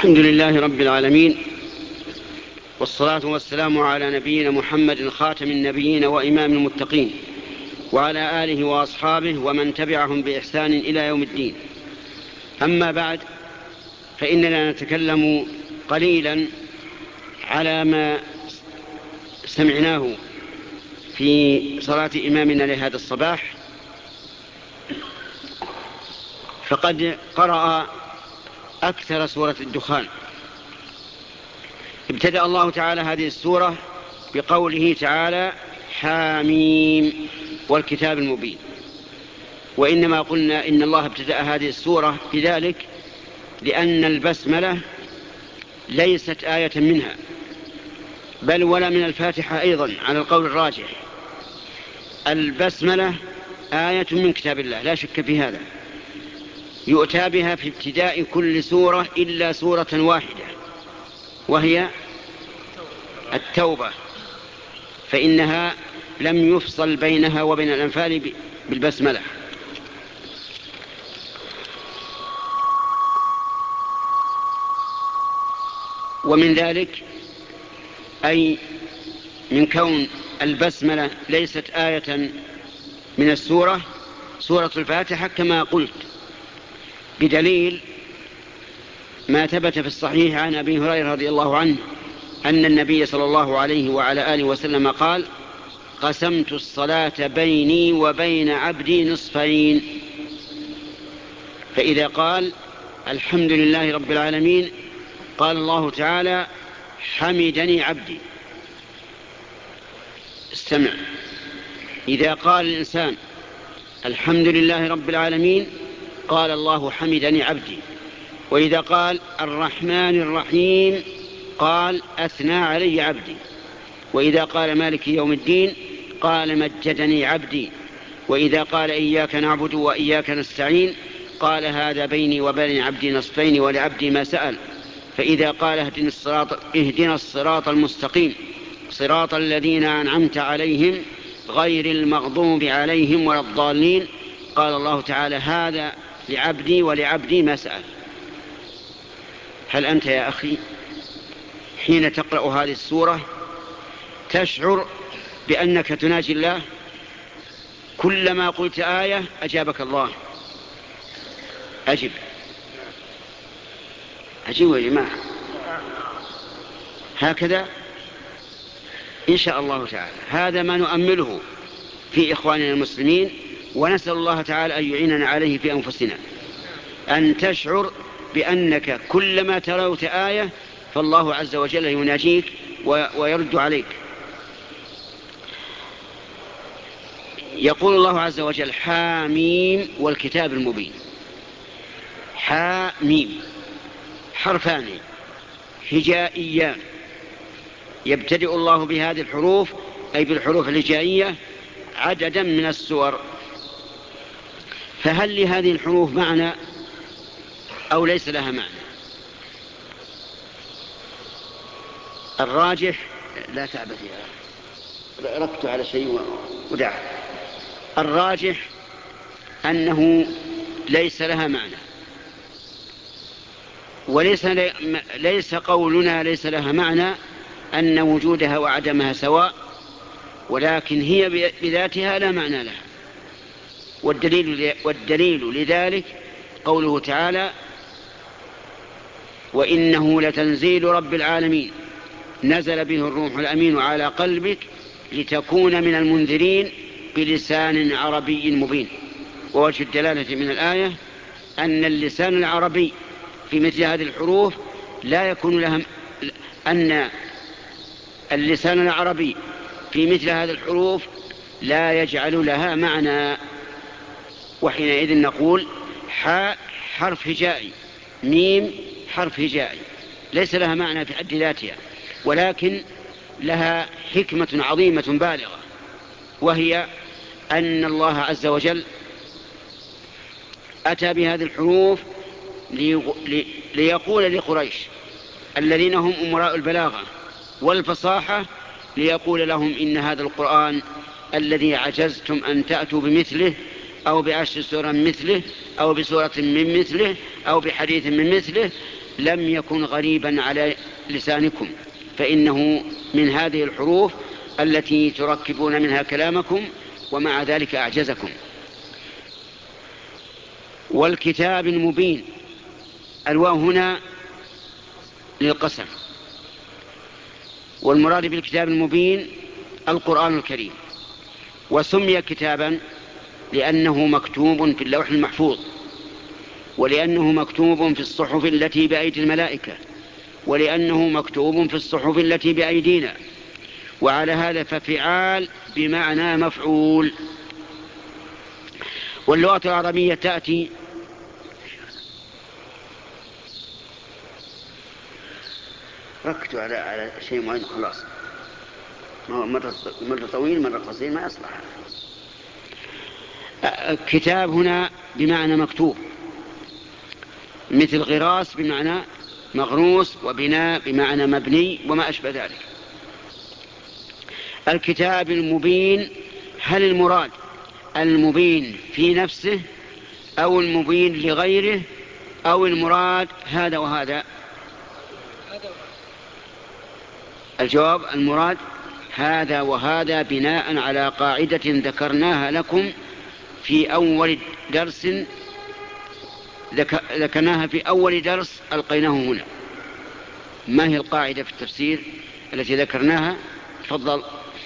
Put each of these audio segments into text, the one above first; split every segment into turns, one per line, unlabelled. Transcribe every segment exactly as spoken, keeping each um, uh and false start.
الحمد لله رب العالمين، والصلاة والسلام على نبينا محمد خاتم النبيين وإمام المتقين، وعلى آله وأصحابه ومن تبعهم بإحسان إلى يوم الدين. أما بعد، فإننا نتكلم قليلا على ما سمعناه في صلاة إمامنا لهذا الصباح. فقد قرأ أكثر سورة الدخان. ابتدأ الله تعالى هذه السورة بقوله تعالى: حاميم والكتاب المبين. وإنما قلنا إن الله ابتدأ هذه السورة بذلك لأن البسملة ليست آية منها، بل ولا من الفاتحة أيضا على القول الراجح. البسملة آية من كتاب الله لا شك في هذا، يؤتى بها في ابتداء كل سورة إلا سورة واحدة وهي التوبة، فإنها لم يفصل بينها وبين الأنفال بالبسملة. ومن ذلك أي من كون البسملة ليست آية من السورة سورة الفاتحة كما قلت، بدليل ما ثبت في الصحيح عن أبي هريرة رضي الله عنه أن النبي صلى الله عليه وعلى آله وسلم قال: قسمت الصلاة بيني وبين عبدي نصفين. فإذا قال الحمد لله رب العالمين قال الله تعالى: حمدني عبدي. استمع، إذا قال الإنسان الحمد لله رب العالمين قال الله: حمدني عبدي. وإذا قال الرحمن الرحيم قال: أثنى علي عبدي. وإذا قال مالك يوم الدين قال: مجدني عبدي. وإذا قال إياك نعبد وإياك نستعين قال: هذا بيني وبين عبدي نصفين ولعبدي ما سأل. فإذا قال اهدنا الصراط, اهدنا الصراط المستقيم صراط الذين أنعمت عليهم غير المغضوب عليهم ولا الضالين قال الله تعالى: هذا لعبدي ولعبدي ما سأل. هل أنت يا أخي حين تقرأ هذه السورة تشعر بأنك تناجي الله؟ كلما قلت آية أجابك الله. أجب أجيبوا يا جماعة، هكذا إن شاء الله تعالى. هذا ما نؤمله في إخواننا المسلمين، ونسأل الله تعالى أن يعيننا عليه في أنفسنا، أن تشعر بأنك كلما تلوت آية فالله عز وجل يناجيك ويرد عليك. يقول الله عز وجل: حاميم والكتاب المبين. حاميم حرفان هجائيان يبتدئ الله بهذه الحروف، أي بالحروف الهجائية، عددا من السور. فهل لهذه الحروف معنى أو ليس لها معنى؟ الراجح لا تعبث يا ركت على شيء ودع. الراجح أنه ليس لها معنى، وليس ليس قولنا ليس لها معنى أن وجودها وعدمها سواء، ولكن هي بذاتها لا معنى لها. والدليل, والدليل لذلك قوله تعالى: وإنه لتنزيل رب العالمين نزل به الروح الأمين على قلبك لتكون من المنذرين بلسان عربي مبين. ووجه الدلالة من الآية أن اللسان العربي في مثل هذه الحروف لا يكون لها، أن اللسان العربي في مثل هذه الحروف لا يجعل لها معنى. وحينئذ نقول حاء حرف هجائي، ميم حرف هجائي، ليس لها معنى في حد ذاتها، ولكن لها حكمة عظيمة بالغة، وهي أن الله عز وجل أتى بهذه الحروف ليقول لقريش الذين هم أمراء البلاغة والفصاحة، ليقول لهم: إن هذا القرآن الذي عجزتم أن تأتوا بمثله أو بعشر سور مثله أو بسورة من مثله أو بحديث من مثله لم يكن غريبا على لسانكم، فإنه من هذه الحروف التي تركبون منها كلامكم، ومع ذلك أعجزكم. والكتاب المبين، الواو هنا للقسم، والمراد بالكتاب المبين القرآن الكريم. وسمي كتابا لأنه مكتوب في اللوح المحفوظ، ولأنه مكتوب في الصحف التي بأيدي الملائكة، ولأنه مكتوب في الصحف التي بأيدينا. وعلى هذا ففعال بمعنى مفعول. واللغة العربية تأتي ركزوا على على شيء معين خلاص، مرة مرة طويل مرة قصير ما يصلح. كتاب هنا بمعنى مكتوب، مثل غراس بمعنى مغروس، وبناء بمعنى مبني، وما أشبه ذلك. الكتاب المبين، هل المراد المبين في نفسه أو المبين لغيره أو المراد هذا وهذا؟ الجواب المراد هذا وهذا، بناء على قاعدة ذكرناها لكم في أول درس ذكرناها في أول درس ألقيناه هنا. ما هي القاعدة في التفسير التي ذكرناها؟ تفضل.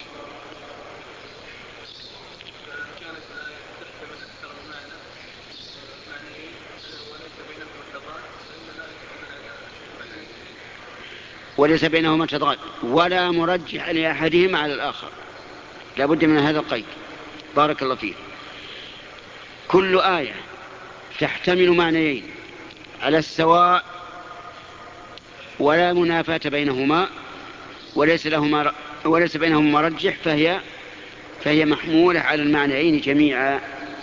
وليس بينهما تضاد ولا مرجح لأحدهما على الآخر، لا بد من هذا القيد. بارك الله فيه. كل آية تحتمل معنيين على السواء ولا منافاة بينهما، وليس لهما وليس بينهما مرجح، فهي فهي محمولة على المعنيين جميعا.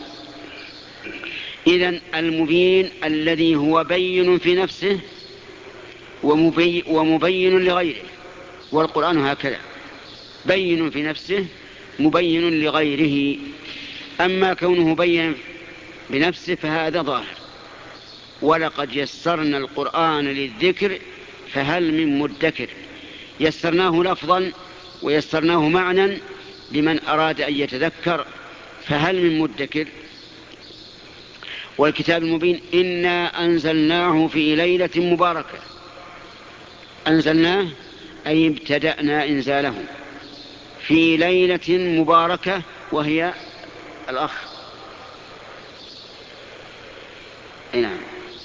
إذن المبين الذي هو بين في نفسه ومبين, ومبين لغيره، والقرآن هكذا بين في نفسه مبين لغيره. أما كونه بين بنفسه فهذا ظاهر. ولقد يسرنا القرآن للذكر فهل من مدكر. يسرناه لفظا ويسرناه معنى لمن أراد أن يتذكر، فهل من مدكر. والكتاب المبين إنا أنزلناه في ليلة مباركة. أنزلناه أي ابتدأنا إنزاله في ليلة مباركة، وهي الأخ نعم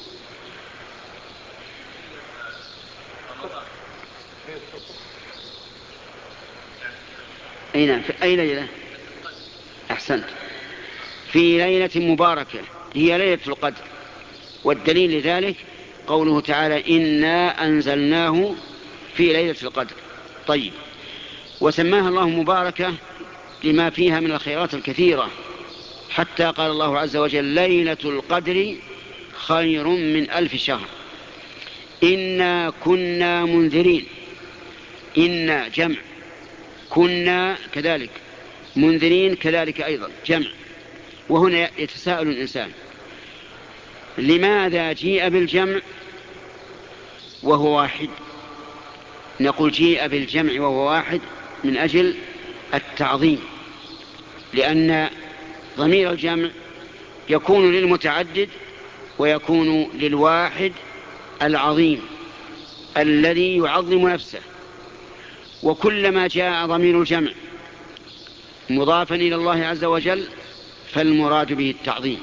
أي نعم في أي ليلة؟ أحسنت، في ليلة مباركة هي ليلة القدر. والدليل لذلك قوله تعالى إنا أنزلناه في ليلة القدر. طيب، وسماها الله مباركة لما فيها من الخيرات الكثيرة، حتى قال الله عز وجل ليلة القدر خير من ألف شهر. إنا كنا منذرين، إنا جمع، كنا كذلك، منذرين كذلك أيضا جمع. وهنا يتساءل الإنسان لماذا جيء بالجمع وهو واحد؟ نقول جيء بالجمع وهو واحد من أجل التعظيم، لأن ضمير الجمع يكون للمتعدد ويكون للواحد العظيم الذي يعظم نفسه. وكلما جاء ضمير الجمع مضافا إلى الله عز وجل فالمراد به التعظيم،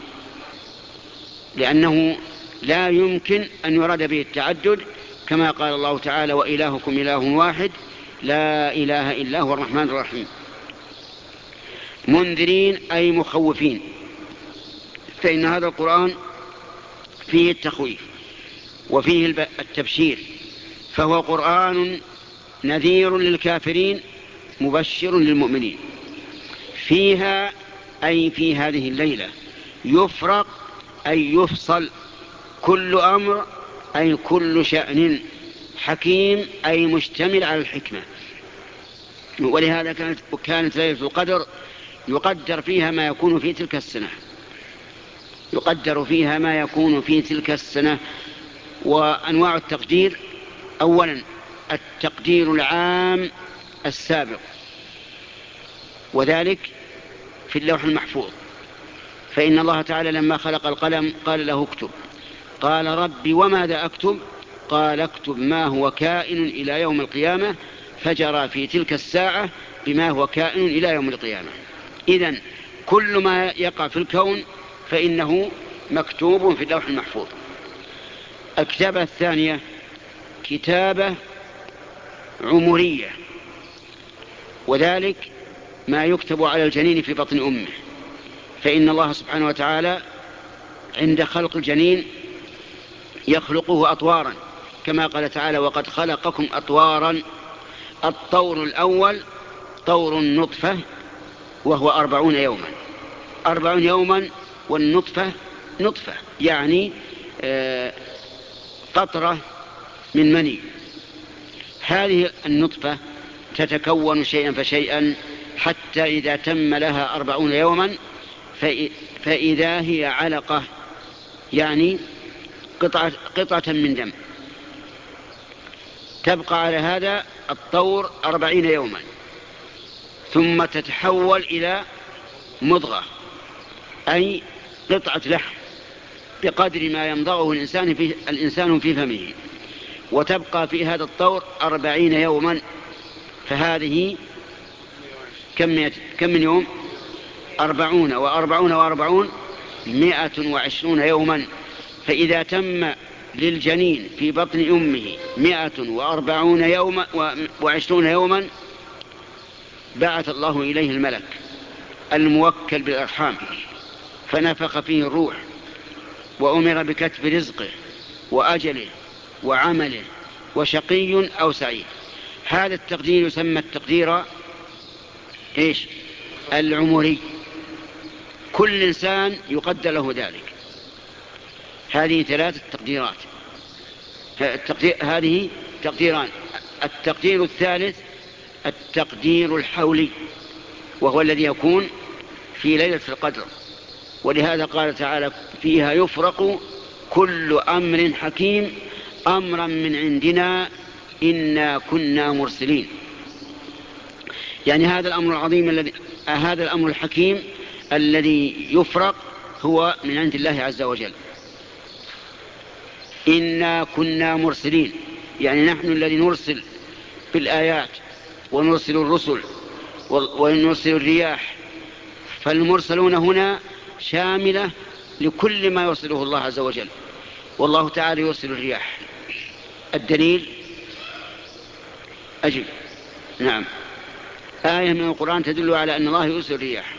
لأنه لا يمكن أن يراد به التعدد، كما قال الله تعالى وإلهكم إله واحد لا إله إلا هو الرحمن الرحيم. منذرين أي مخوفين، فإن هذا القرآن فيه التخويف وفيه التبشير، فهو قرآن نذير للكافرين مبشر للمؤمنين. فيها أي في هذه الليلة يفرق أي يفصل كل أمر أي كل شأن، حكيم أي مشتمل على الحكمة. ولهذا كانت, كانت ليلة القدر يقدر فيها ما يكون في تلك السنة، يقدر فيها ما يكون في تلك السنة. وأنواع التقدير: أولا التقدير العام السابق، وذلك في اللوح المحفوظ، فإن الله تعالى لما خلق القلم قال له اكتب، قال ربي وماذا أكتب؟ قال اكتب ما هو كائن إلى يوم القيامة، فجرى في تلك الساعة بما هو كائن إلى يوم القيامة. إذن كل ما يقع في الكون فإنه مكتوب في اللوح المحفوظ. الكتابة الثانية كتابة عمرية، وذلك ما يكتب على الجنين في بطن أمه، فإن الله سبحانه وتعالى عند خلق الجنين يخلقه أطوارا، كما قال تعالى: وقد خلقكم أطوارا. الطور الأول طور النطفة وهو أربعون يوما، أربعون يوما، والنطفة نطفة يعني قطرة من مني. هذه النطفة تتكون شيئا فشيئا حتى إذا تم لها أربعون يوما فإذا هي علقة، يعني قطعة, قطعة من دم. تبقى على هذا الطور أربعين يوما، ثم تتحول إلى مضغة، أي قطعة لحم بقدر ما يمضغه الإنسان في, الإنسان في فمه، وتبقى في هذا الطور أربعين يوما. فهذه كم, كم من يوم؟ أربعون وأربعون وأربعون مائة وعشرون يوما. فإذا تم للجنين في بطن أمه مائة وأربعون يوما وعشرون يوما بعث الله إليه الملك الموكل بالأرحام، فنفخ فيه الروح، وأمر بكتب رزقه وأجله وعمله وشقي أو سعيد. هذا التقدير يسمى التقدير إيش؟ العمري. كل إنسان يقدر له ذلك. هذه ثلاث تقديرات، التقدير هذه تقديران. التقدير الثالث التقدير الحولي، وهو الذي يكون في ليلة القدر، ولهذا قال تعالى: فيها يفرق كل أمر حكيم أمرا من عندنا إنا كنا مرسلين. يعني هذا الأمر العظيم الذي هذا الأمر الحكيم الذي يفرق هو من عند الله عز وجل. إنا كنا مرسلين، يعني نحن الذي نرسل بالآيات ونرسل الرسل ونرسل الرياح. فالمرسلون هنا شاملة لكل ما يرسله الله عز وجل، والله تعالى يرسل الرياح. الدليل أجل نعم آية من القرآن تدل على أن الله يرسل الرياح: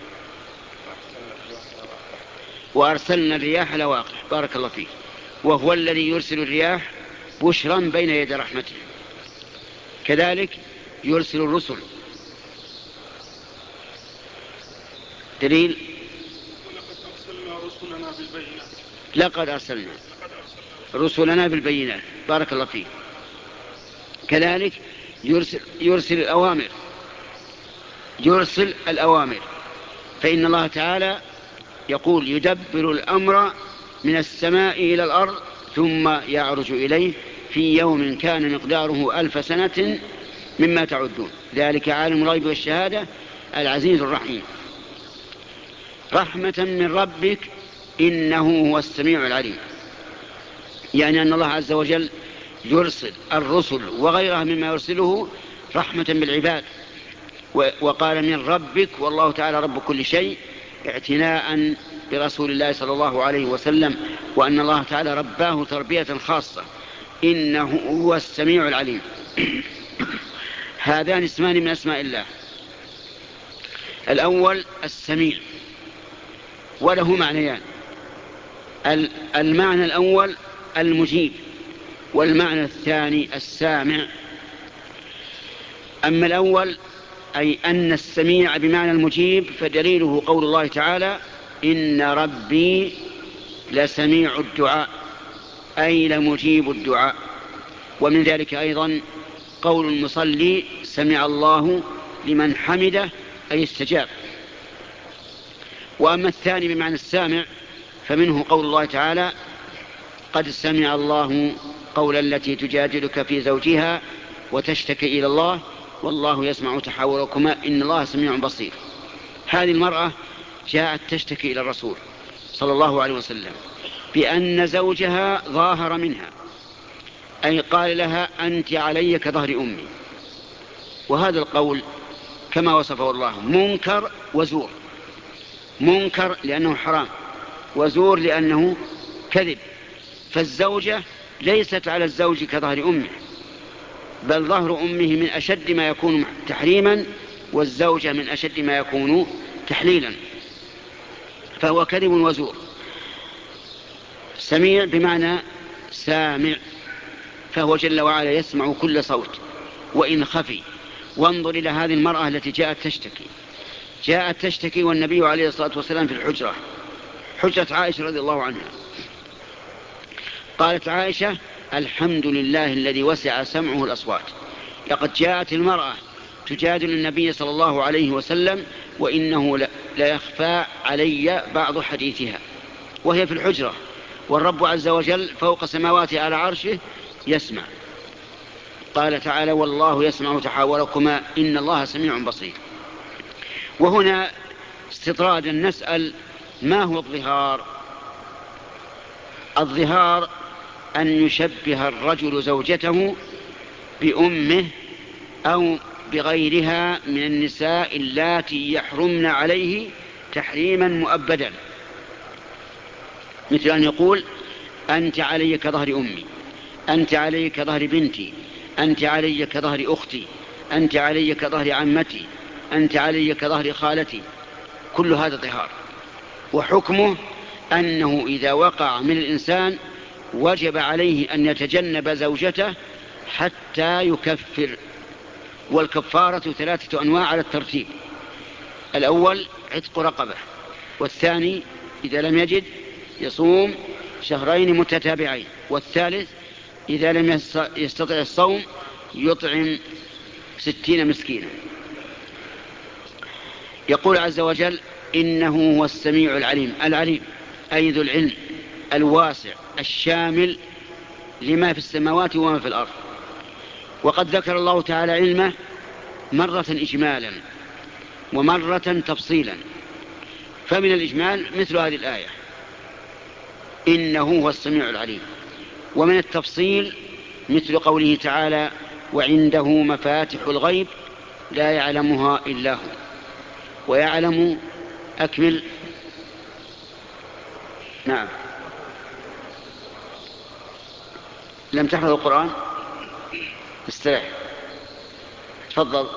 وأرسلنا الرياح لواقح. بارك الله فيك. وهو الذي يرسل الرياح بشرا بين يدي رحمته. كذلك يرسل الرسل. دليل: لقد أرسلنا رسلنا بالبينات. بارك الله فيك. كذلك يرسل, يرسل الأوامر يرسل الأوامر فإن الله تعالى يقول: يدبر الأمر من السماء إلى الأرض ثم يعرج إليه في يوم كان مقداره ألف سنة مما تعدون ذلك عالم الغيب والشهادة العزيز الرحيم. رحمة من ربك إنه هو السميع العليم، يعني أن الله عز وجل يرسل الرسل وغيرها مما يرسله رحمة بالعباد. وقال: من ربك، والله تعالى رب كل شيء، اعتناء برسول الله صلى الله عليه وسلم، وأن الله تعالى رباه تربية خاصة. إنه هو السميع العليم. هذان اسمان من أسماء الله. الأول السميع، وله معنيان: المعنى الأول المجيب، والمعنى الثاني السامع. أما الأول أي أن السميع بمعنى المجيب فدليله قول الله تعالى: إن ربي لسميع الدعاء، أي لمجيب الدعاء. ومن ذلك أيضا قول المصلي: سمع الله لمن حمده، أي استجاب. وأما الثاني بمعنى السامع فمنه قول الله تعالى: قد سمع الله قول التي تجادلك في زوجها وتشتكي إلى الله والله يسمع تحاوركما إن الله سميع بصير. هذه المرأة جاءت تشتكي إلى الرسول صلى الله عليه وسلم بأن زوجها ظاهر منها، أي قال لها أنت علي كظهر أمي. وهذا القول كما وصفه الله منكر وزور، منكر لأنه حرام، وزور لأنه كذب. فالزوجة ليست على الزوج كظهر أمه، بل ظهر أمه من أشد ما يكون تحريما، والزوجة من أشد ما يكون تحليلا، فهو كذب وزور. سميع بمعنى سامع، فهو جل وعلا يسمع كل صوت وإن خفي. وانظر إلى هذه المرأة التي جاءت تشتكي، جاءت تشتكي والنبي عليه الصلاة والسلام في الحجرة، حجرة عائشة رضي الله عنها. قالت عائشة الحمد لله الذي وسع سمعه الأصوات. لقد جاءت المرأة تجادل النبي صلى الله عليه وسلم وإنه لا يخفى علي بعض حديثها، وهي في الحجرة والرب عز وجل فوق سماواته على عرشه يسمع. قال تعالى والله يسمع تحاوركما إن الله سميع بصير. وهنا استطرادا نسأل ما هو الظهار؟ الظهار أن يشبه الرجل زوجته بأمه أو بغيرها من النساء اللاتي يحرمن عليه تحريما مؤبدا، مثل أن يقول أنت علي كظهر أمي، أنت علي كظهر بنتي، أنت علي كظهر أختي، أنت علي كظهر عمتي، أنت علي كظهر خالتي. كل هذا ظهار، وحكمه أنه إذا وقع من الإنسان وجب عليه أن يتجنب زوجته حتى يكفر. والكفارة ثلاثة أنواع على الترتيب: الأول عتق رقبة، والثاني إذا لم يجد يصوم شهرين متتابعين، والثالث إذا لم يستطع الصوم يطعم ستين مسكينا. يقول عز وجل إنه هو السميع العليم. العليم أي ذو العلم الواسع الشامل لما في السماوات وما في الأرض. وقد ذكر الله تعالى علمه مرة إجمالا ومرة تفصيلا. فمن الإجمال مثل هذه الآية إنه هو السميع العليم، ومن التفصيل مثل قوله تعالى وعنده مفاتح الغيب لا يعلمها إلا هو. ويعلم أكمل. نعم. لم تحفظ القرآن؟ استريح، تفضل.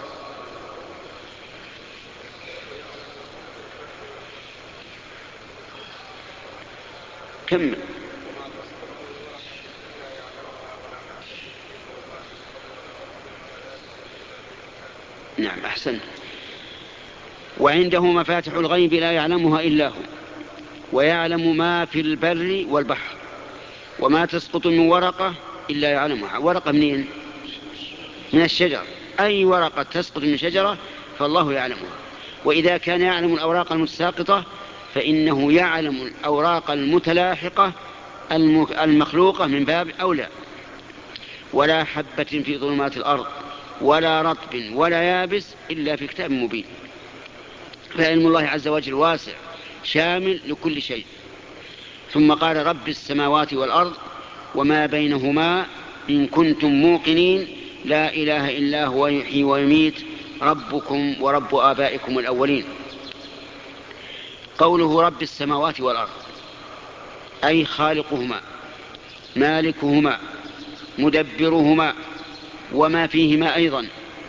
كمل. نعم أحسن. وعنده مفاتح الغيب لا يعلمها إلا هو ويعلم ما في البر والبحر وما تسقط من ورقة إلا يعلمها. ورقة منين؟ من الشجر. أي ورقة تسقط من شجرة فالله يعلمها. وإذا كان يعلم الأوراق المتساقطة فإنه يعلم الأوراق المتلاحقة المخلوقة من باب أولى. ولا حبة في ظلمات الأرض ولا رطب ولا يابس إلا في كتاب مبين. فعلم الله عز وجل واسع شامل لكل شيء. ثم قال رب السماوات والأرض وما بينهما إن كنتم موقنين لا إله إلا هو يحيي ويميت ربكم ورب آبائكم الأولين. قوله رب السماوات والأرض أي خالقهما مالكهما مدبرهما وما فيهما أيضا.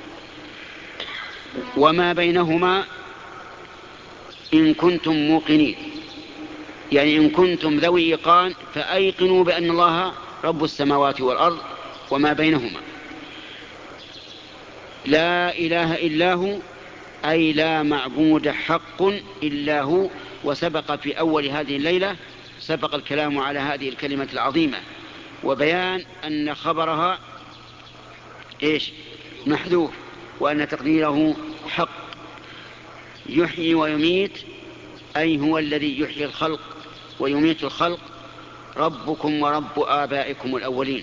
وما بينهما إن كنتم موقنين، يعني إن كنتم ذوي إيقان فأيقنوا بأن الله رب السماوات والأرض وما بينهما. لا إله إلا هو أي لا معبود حق إلا هو. وسبق في أول هذه الليلة سبق الكلام على هذه الكلمة العظيمة وبيان أن خبرها إيش؟ محذوف، وأن تقديره حق. يحيي ويميت أي هو الذي يحيي الخلق ويميت الخلق ربكم ورب آبائكم الأولين.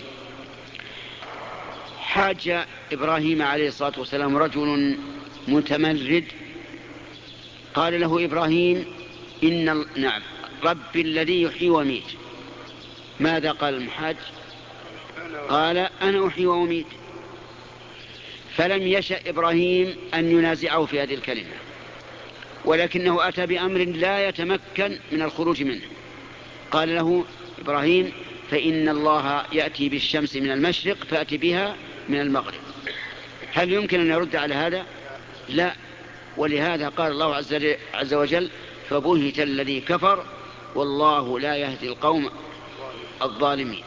حاج إبراهيم عليه الصلاة والسلام رجل متمرد، قال له إبراهيم إن نعم رب الذي يحيي ويميت. ماذا قال المحاج؟ قال أنا أحيي وأميت. فلم يشأ إبراهيم أن ينازعه في هذه الكلمة، ولكنه أتى بأمر لا يتمكن من الخروج منه. قال له إبراهيم فإن الله يأتي بالشمس من المشرق فأتي بها من المغرب. هل يمكن أن يرد على هذا؟ لا. ولهذا قال الله عز وجل فبهت الذي كفر والله لا يهدي القوم الظالمين.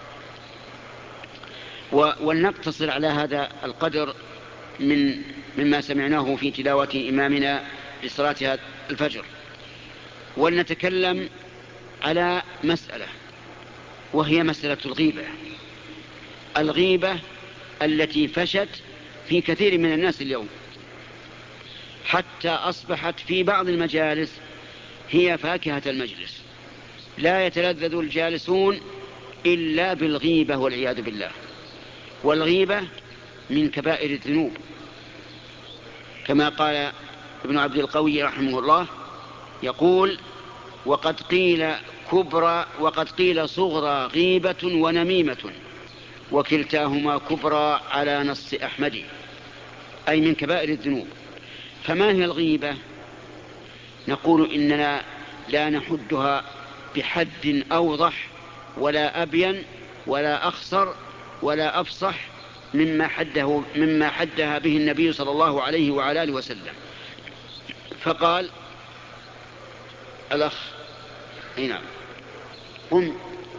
ولنقتصر على هذا القدر من مما سمعناه في تلاوة إمامنا لصلاة الفجر، ولنتكلم على مسألة، وهي مسألة الغيبة. الغيبة التي فشت في كثير من الناس اليوم، حتى أصبحت في بعض المجالس هي فاكهة المجلس، لا يتلذذ الجالسون إلا بالغيبة والعياذ بالله. والغيبة من كبائر الذنوب، كما قال ابن عبد القوي رحمه الله، يقول وقد قيل كبرى وقد قيل صغرى غيبة ونميمة وكلتاهما كبرى على نص أحمد، أي من كبائر الذنوب. فما هي الغيبة؟ نقول إننا لا نحدها بحد أوضح ولا أبين ولا أخصر ولا أفصح مما حده مما حدها به النبي صلى الله عليه وعلى آله وسلم. فقال الأخ هنا قم.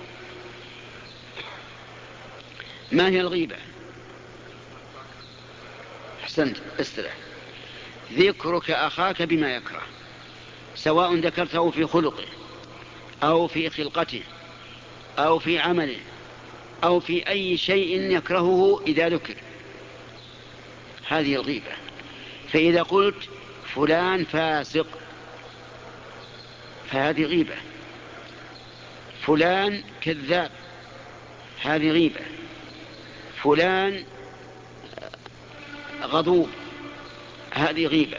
ما هي الغيبة؟ أحسنت، استرح. ذكرك أخاك بما يكره، سواء ذكرته في خلقه أو في خلقته أو في عمله أو في أي شيء يكرهه إذا ذكر، هذه الغيبة. فإذا قلت فلان فاسق فهذه غيبة. فلان كذاب هذه غيبة. فلان غضوب هذه غيبة،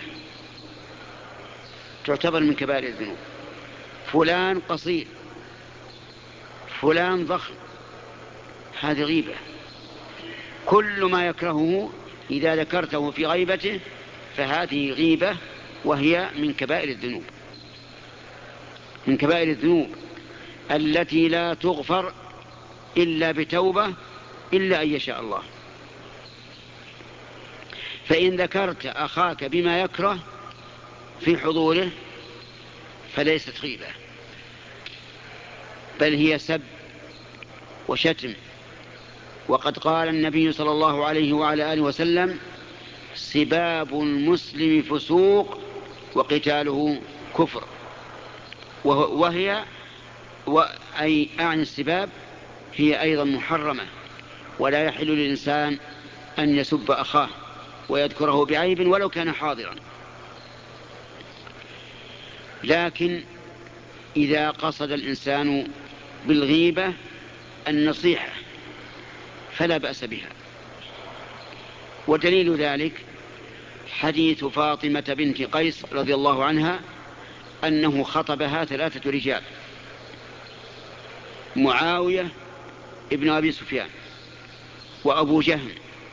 تعتبر من كبائر الذنوب. فلان قصير، فلان ضخم، هذه غيبة. كل ما يكرهه إذا ذكرته في غيبته فهذه غيبة، وهي من كبائر الذنوب، من كبائر الذنوب التي لا تغفر إلا بتوبة، إلا أن يشاء الله. فإن ذكرت أخاك بما يكره في حضوره فليست غيبة، بل هي سب وشتم. وقد قال النبي صلى الله عليه وعلى آله وسلم سباب المسلم فسوق وقتاله كفر. وهي أي أعني السباب هي أيضا محرمة، ولا يحل للإنسان أن يسب أخاه ويذكره بعيب ولو كان حاضرا. لكن إذا قصد الإنسان بالغيبة النصيحة فلا بأس بها. ودليل ذلك حديث فاطمة بنت قيس رضي الله عنها أنه خطبها ثلاثة رجال: معاوية ابن أبي سفيان، وأبو جهل،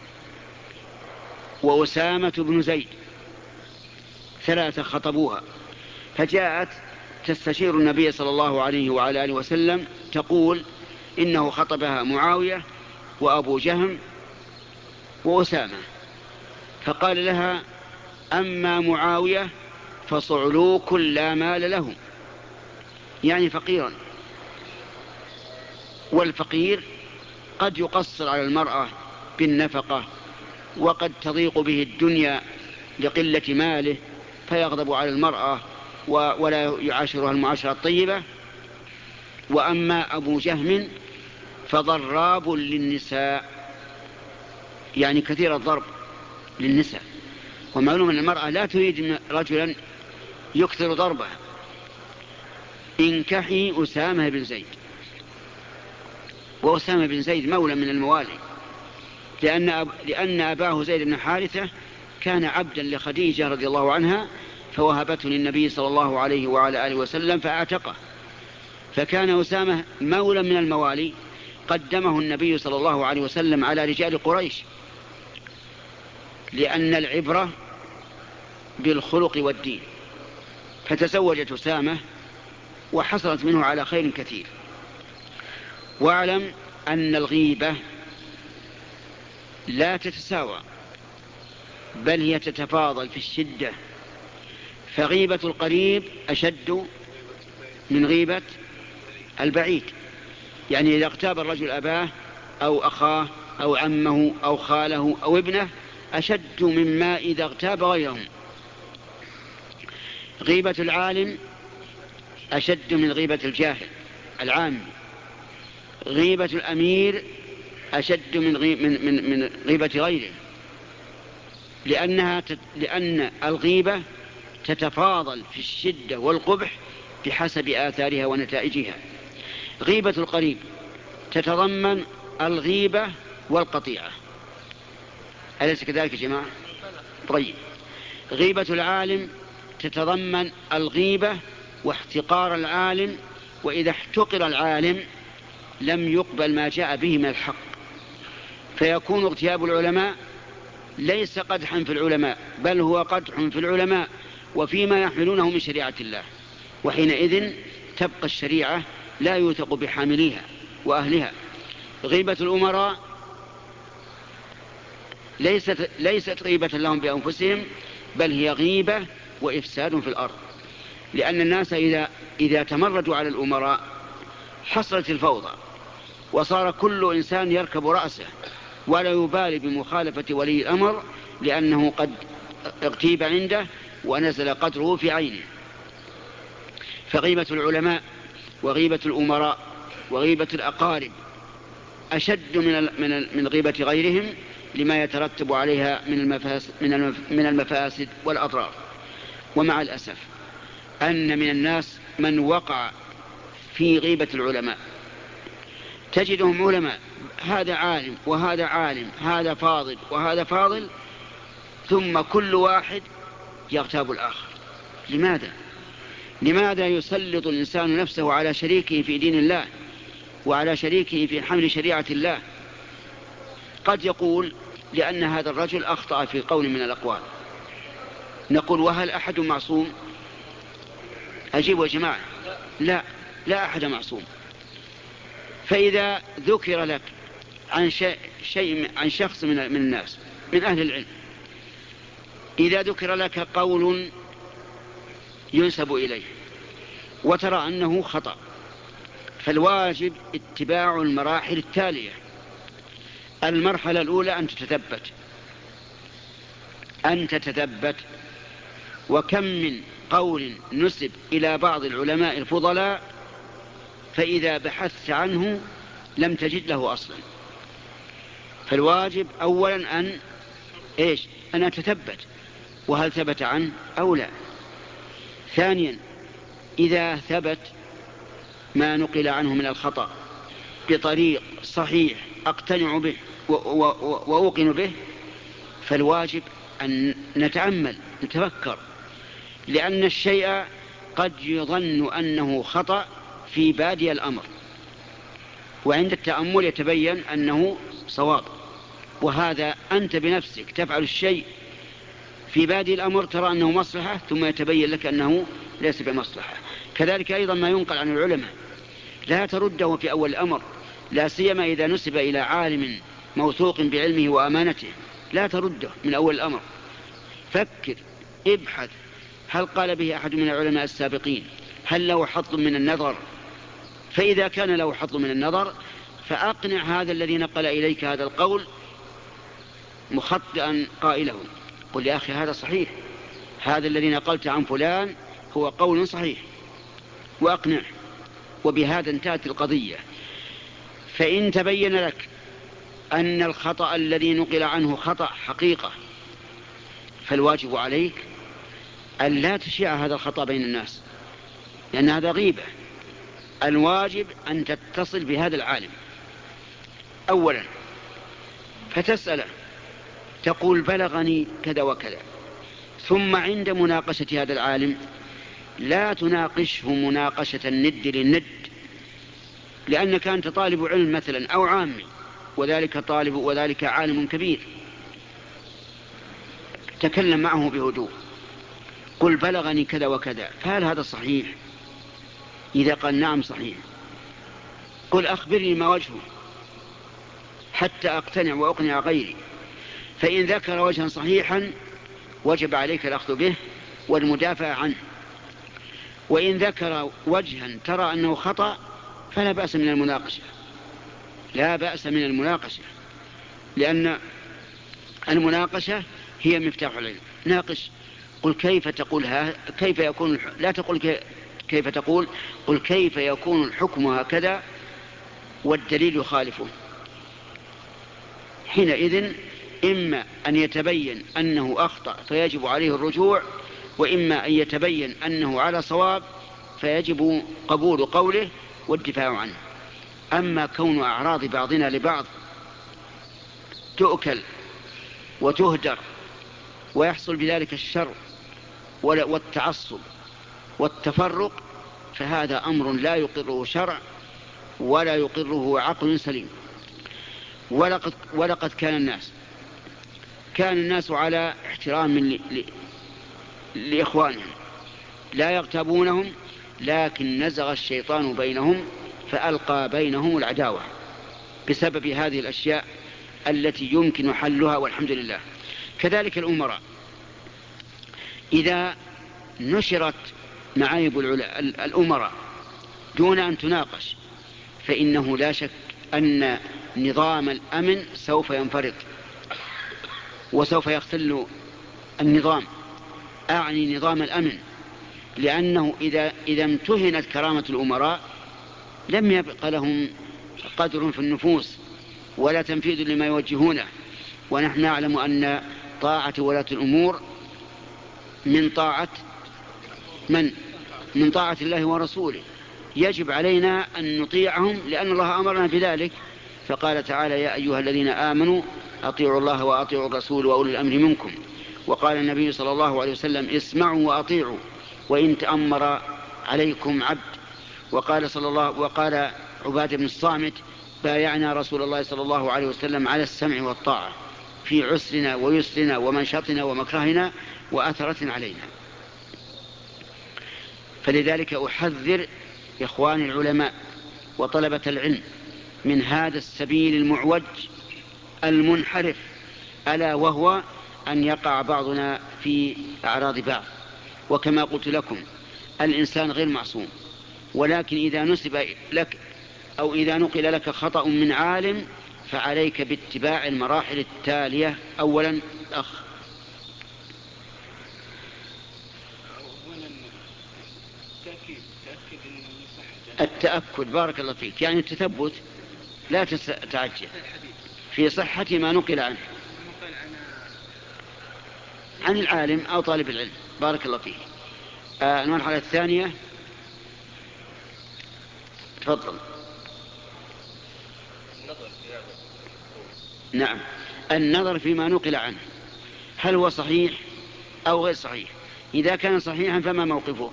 وأسامة بن زيد، ثلاثة خطبوها. فجاءت تستشير النبي صلى الله عليه وعلى آله وسلم تقول إنه خطبها معاوية وأبو جهم وأسامة. فقال لها أما معاوية فصعلوك لا مال له، يعني فقيرا، والفقير قد يقصر على المرأة بالنفقة، وقد تضيق به الدنيا لقلة ماله فيغضب على المرأة ولا يعاشرها المعاشرة الطيبة. وأما أبو جهم فضراب للنساء، يعني كثير الضرب للنساء. ومعلوم أن المرأة لا تريد رجلا يكثر ضربها. انكحي أسامة بن زيد. وأسامة بن زيد مولى من الموالي، لأن, أب... لأن أباه زيد بن حارثة كان عبدا لخديجة رضي الله عنها، فوهبته للنبي صلى الله عليه وعلى آله وسلم فأعتقه، فكان أسامة مولى من الموالي قدمه النبي صلى الله عليه وسلم على رجال قريش، لأن العبرة بالخلق والدين، فتزوجت أسامة وحصلت منه على خير كثير. واعلم أن الغيبة لا تتساوى، بل هي تتفاضل في الشدة، فغيبة القريب أشد من غيبة البعيد. يعني إذا اغتاب الرجل أباه أو أخاه أو عمه أو خاله أو ابنه أشد مما إذا اغتاب غيرهم. غيبة العالم أشد من غيبة الجاهل العام. غيبة الأمير أشد من, غي... من... من... من غيبة غيره، لأنها تت... لأن الغيبة تتفاضل في الشدة والقبح بحسب آثارها ونتائجها. غيبة القريب تتضمن الغيبة والقطيعة، أليس كذلك يا جماعة؟ طيب. غيبة العالم تتضمن الغيبة واحتقار العالم، وإذا احتقر العالم لم يقبل ما جاء به من الحق، فيكون اغتياب العلماء ليس قدحا في العلماء، بل هو قدح في العلماء وفيما يحملونه من شريعة الله، وحينئذ تبقى الشريعة لا يوثق بحامليها وأهلها. غيبة الأمراء ليست, ليست غيبة لهم بأنفسهم، بل هي غيبة وإفساد في الأرض، لأن الناس إذا, إذا تمردوا على الأمراء حصلت الفوضى، وصار كل إنسان يركب رأسه ولا يبالي بمخالفة ولي الأمر، لأنه قد اغتيب عنده ونزل قدره في عينه. فغيبة العلماء وغيبة الأمراء وغيبة الأقارب أشد من من غيبة غيرهم، لما يترتب عليها من المفاسد, من المفاسد والأضرار. ومع الأسف أن من الناس من وقع في غيبة العلماء، تجدهم علماء، هذا عالم وهذا عالم، هذا فاضل وهذا فاضل، ثم كل واحد يغتاب الآخر. لماذا؟ لماذا يسلط الإنسان نفسه على شريكه في دين الله وعلى شريكه في حمل شريعة الله؟ قد يقول لأن هذا الرجل أخطأ في قول من الأقوال. نقول وهل أحد معصوم؟ أجيبوا يا جماعة، لا، لا أحد معصوم. فإذا ذكر لك عن شيء, شيء عن شخص من, من الناس من أهل العلم، إذا ذكر لك قول ينسب إليه وترى أنه خطأ، فالواجب اتباع المراحل التالية. المرحلة الأولى أن تتثبت أن تتثبت وكم من قول نسب إلى بعض العلماء الفضلاء، فإذا بحثت عنه لم تجد له أصلا. فالواجب أولا أن إيش؟ أن أتثبت وهل ثبت عنه أو لا. ثانيا إذا ثبت ما نقل عنه من الخطأ بطريق صحيح أقتنع به وأوقن به، فالواجب أن نتأمل نتفكر، لأن الشيء قد يظن أنه خطأ في بادئ الأمر، وعند التأمل يتبين أنه صواب. وهذا أنت بنفسك تفعل الشيء في بادئ الأمر ترى أنه مصلحة، ثم يتبين لك أنه ليس بمصلحة. كذلك أيضا ما ينقل عن العلماء لا ترده في أول الأمر، لا سيما إذا نسب إلى عالم موثوق بعلمه وأمانته، لا ترده من أول الأمر. فكر، ابحث، هل قال به أحد من العلماء السابقين؟ هل له حظ من النظر؟ فإذا كان له حظ من النظر فأقنع هذا الذي نقل إليك هذا القول مخطئا قائله، قل يا أخي هذا صحيح، هذا الذي نقلت عن فلان هو قول صحيح، وأقنع. وبهذا انتهت القضية. فإن تبين لك أن الخطأ الذي نقل عنه خطأ حقيقة، فالواجب عليك أن لا تشيع هذا الخطأ بين الناس، لأن هذا غيبة. الواجب أن تتصل بهذا العالم أولا، فتسأله تقول بلغني كذا وكذا. ثم عند مناقشة هذا العالم لا تناقشه مناقشة الند للند، لأنك أنت طالب علم مثلا أو عامي، وذلك طالب وذلك عالم كبير. تكلم معه بهدوء، قل بلغني كذا وكذا، فهل هذا صحيح؟ إذا قال نعم صحيح، قل أخبرني ما وجهه حتى أقتنع وأقنع غيري. فإن ذكر وجها صحيحا وجب عليك الأخذ به والمدافع عنه، وإن ذكر وجها ترى أنه خطأ فلا بأس من المناقشة، لا بأس من المناقشة، لأن المناقشة هي مفتاح العلم. ناقش، قل كيف تقول ها كيف يكون الح... لا تقول كي... كيف تقول، قل كيف يكون الحكم هكذا والدليل يخالفه. حينئذ إما أن يتبين أنه أخطأ فيجب عليه الرجوع، وإما أن يتبين أنه على صواب فيجب قبول قوله والدفاع عنه. أما كون أعراض بعضنا لبعض تؤكل وتهدر ويحصل بذلك الشر والتعصب والتفرق، فهذا أمر لا يقره شرع ولا يقره عقل سليم. ولقد, ولقد كان الناس كان الناس على احترام ل... ل... لإخوانهم لا يغتابونهم، لكن نزغ الشيطان بينهم فألقى بينهم العداوة بسبب هذه الأشياء التي يمكن حلها، والحمد لله. كذلك الأمراء، إذا نشرت معايب الأمراء دون أن تناقش فإنه لا شك أن نظام الأمن سوف ينفرط وسوف يختل النظام، أعني نظام الأمن، لأنه إذا, إذا امتهنت كرامة الأمراء لم يبق لهم قدر في النفوس ولا تنفيذ لما يوجهونه. ونحن نعلم أن طاعة ولاة الأمور من طاعة من؟ من طاعة الله ورسوله. يجب علينا أن نطيعهم لأن الله أمرنا بذلك، فقال تعالى يا أيها الذين آمنوا أطيعوا الله وأطيعوا الرسول وأولي الأمر منكم. وقال النبي صلى الله عليه وسلم اسمعوا وأطيعوا وإن تأمر عليكم عبد. وقال صلى الله وقال عبادة بن الصامت بايعنا رسول الله صلى الله عليه وسلم على السمع والطاعة في عسرنا ويسرنا ومنشطنا ومكرهنا وأثرة علينا. فلذلك أحذر إخواني العلماء وطلبة العلم من هذا السبيل المعوج المنحرف، ألا وهو أن يقع بعضنا في أعراض بعض. وكما قلت لكم الإنسان غير معصوم، ولكن إذا نسب لك أو إذا نقل لك خطأ من عالم فعليك باتباع المراحل التالية. أولا أخ التأكد، بارك الله فيك، يعني التثبت، لا تتعجل في صحة ما نقل عنه عن العالم أو طالب العلم، بارك الله فيك. آه المرحلة الثانية تفضل. نعم، النظر فيما نقل عنه هل هو صحيح أو غير صحيح. إذا كان صحيحا فما موقفك؟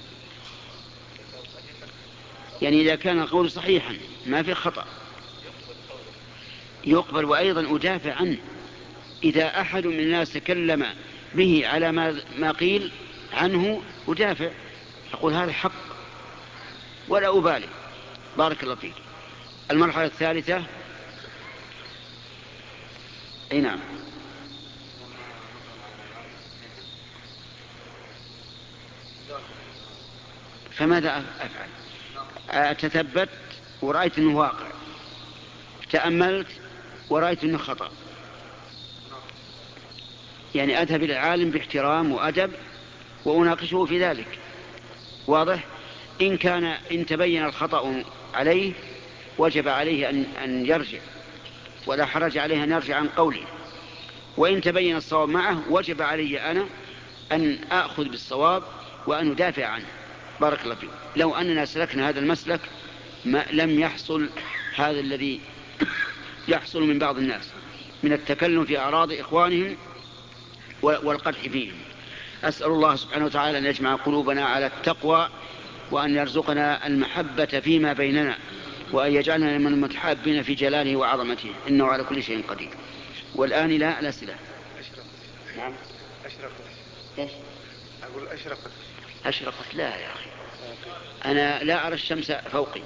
يعني إذا كان القول صحيحا ما في خطأ يقبل، وأيضا أدافع عنه. إذا أحد من الناس تكلم به على ما قيل عنه أدافع، أقول هذا حق ولا أبالي، بارك الله فيك. المرحلة الثالثة أي نعم، فماذا أفعل؟ أتثبت ورأيت أنه واقع، تأملت ورأيت أنه خطأ، يعني أذهب إلى العالم باحترام وأدب وأناقشه في ذلك، واضح؟ إن كان إن تبين الخطأ عليه وجب عليه أن, أن يرجع، ولا حرج عليه أن يرجع عن قوله. وإن تبين الصواب معه وجب علي أنا أن أخذ بالصواب وأن أدافع عنه، بارك الله فيك. لو أننا سلكنا هذا المسلك ما لم يحصل هذا الذي يحصل من بعض الناس من التكلم في أعراض إخوانهم والقدح فيهم. أسأل الله سبحانه وتعالى أن يجمع قلوبنا على التقوى، وأن يرزقنا المحبة فيما بيننا، وأن يجعلنا من المتحابين في جلاله وعظمته، إنه على كل شيء قدير. والآن لا الأسئلة.
أشرقت.
نعم
أشرقت.
إيش؟
أقول أشرقت.
أشرقت لا يا أخي، أنا لا أرى الشمس فوقي.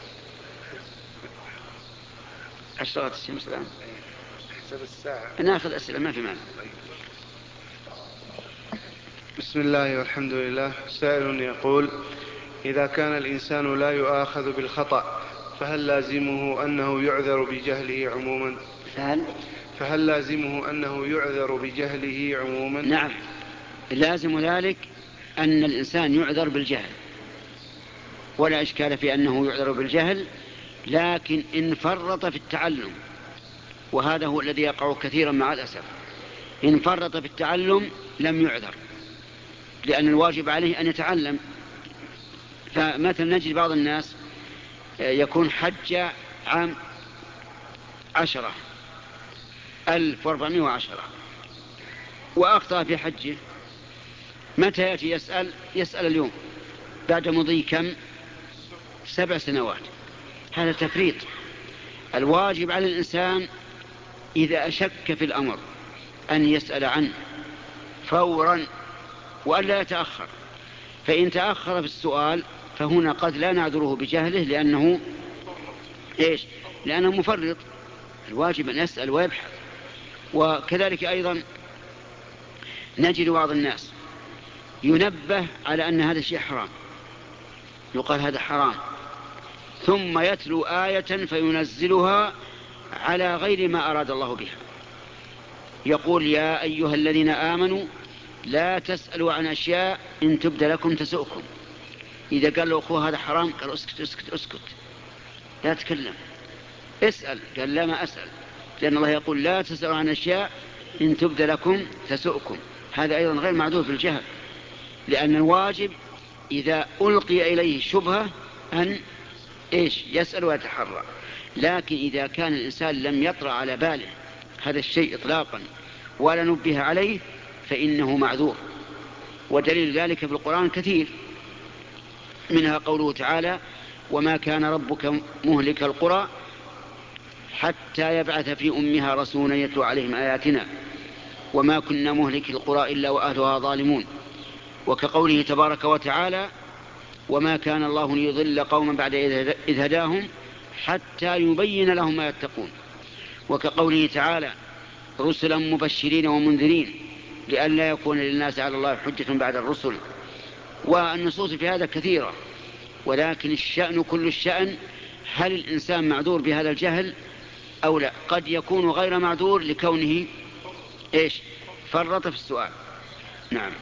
أشرقت الشمس الآن.
حسب الساعة.
ناخذ أسئلة ما في معنى.
بسم الله والحمد لله. سائل يقول: إذا كان الإنسان لا يؤاخذ بالخطأ فهل لازمه أنه يعذر بجهله عموما؟
فهل
فهل لازمه أنه يعذر بجهله عموما؟
نعم، لازم ذلك أن الإنسان يعذر بالجهل، ولا إشكال في أنه يعذر بالجهل، لكن إن فرط في التعلم، وهذا هو الذي يقع كثيرا مع الأسف، إن فرط في التعلم لم يعذر، لأن الواجب عليه أن يتعلم. فمثلا نجد بعض الناس يكون حج عام عشرة ألف واربعمائة وعشرة وأخطأ في حجه، متى يأتي يسأل؟ يسأل اليوم بعد مضي كم؟ سبع سنوات. هذا تفريط. الواجب على الإنسان إذا أشك في الأمر أن يسأل عنه فورا وألا يتأخر، فإن تأخر في السؤال فهنا قد لا نعذره بجهله، لأنه إيش؟ لأنه مفرط. الواجب أن يسأل ويبحث. وكذلك أيضا نجد بعض الناس ينبه على أن هذا الشيء حرام، يقال هذا حرام، ثم يتلو آية فينزلها على غير ما أراد الله بها. يقول: يا أيها الذين آمنوا لا تسألوا عن أشياء إن تبد لكم تسؤكم. إذا قال له أخوه هذا حرام، قال: اسكت اسكت اسكت لا تكلم، اسأل. قال: لا ما أسأل، لأن الله يقول: لا تسألوا عن أشياء إن تبد لكم تسؤكم. هذا أيضا غير معذور بالجهل، لأن الواجب إذا ألقي إليه شبهة أن إيش؟ يسأل ويتحرى. لكن إذا كان الإنسان لم يطرأ على باله هذا الشيء إطلاقا ولا نبه عليه فإنه معذور. ودليل ذلك في القرآن كثير، منها قوله تعالى: وما كان ربك مهلك القرى حتى يبعث في أمها رسولا يتلو عليهم آياتنا وما كنا مهلك القرى إلا وأهلها ظالمون. وكقوله تبارك وتعالى: وما كان الله ليضل قوما بعد إذ هداهم حتى يبين لهم ما يتقون. وكقوله تعالى: رسلا مبشرين ومنذرين لئلا يكون للناس على الله حجة بعد الرسل. والنصوص في هذا كثيرة، ولكن الشأن كل الشأن هل الإنسان معذور بهذا الجهل أو لا؟ قد يكون غير معذور لكونه إيش؟ فرط في السؤال. نعم.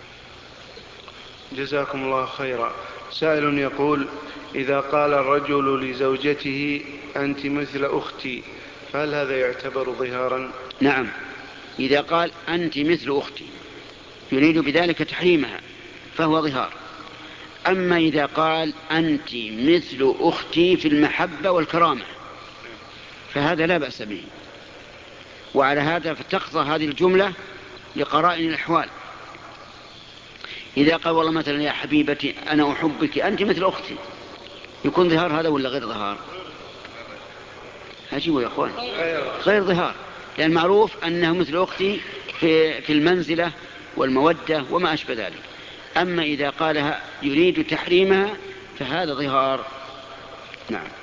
جزاكم الله خيرا. سائل يقول: إذا قال الرجل لزوجته أنت مثل أختي فهل هذا يعتبر ظهارا؟
نعم، إذا قال أنت مثل أختي يريد بذلك تحريمها فهو ظهار. أما إذا قال أنت مثل أختي في المحبة والكرامة فهذا لا بأس به. وعلى هذا فتقضى هذه الجملة لقرائن الأحوال. إذا قال والله مثلا يا حبيبتي أنا أحبك أنت مثل أختي، يكون ظهار هذا ولا غير ظهار؟ أجيبوا يا أخوان، غير ظهار، لأن يعني معروف أنه مثل أختي في, في المنزلة والمودة وما أشبه ذلك. أما إذا قالها يريد تحريمها فهذا ظهار. نعم.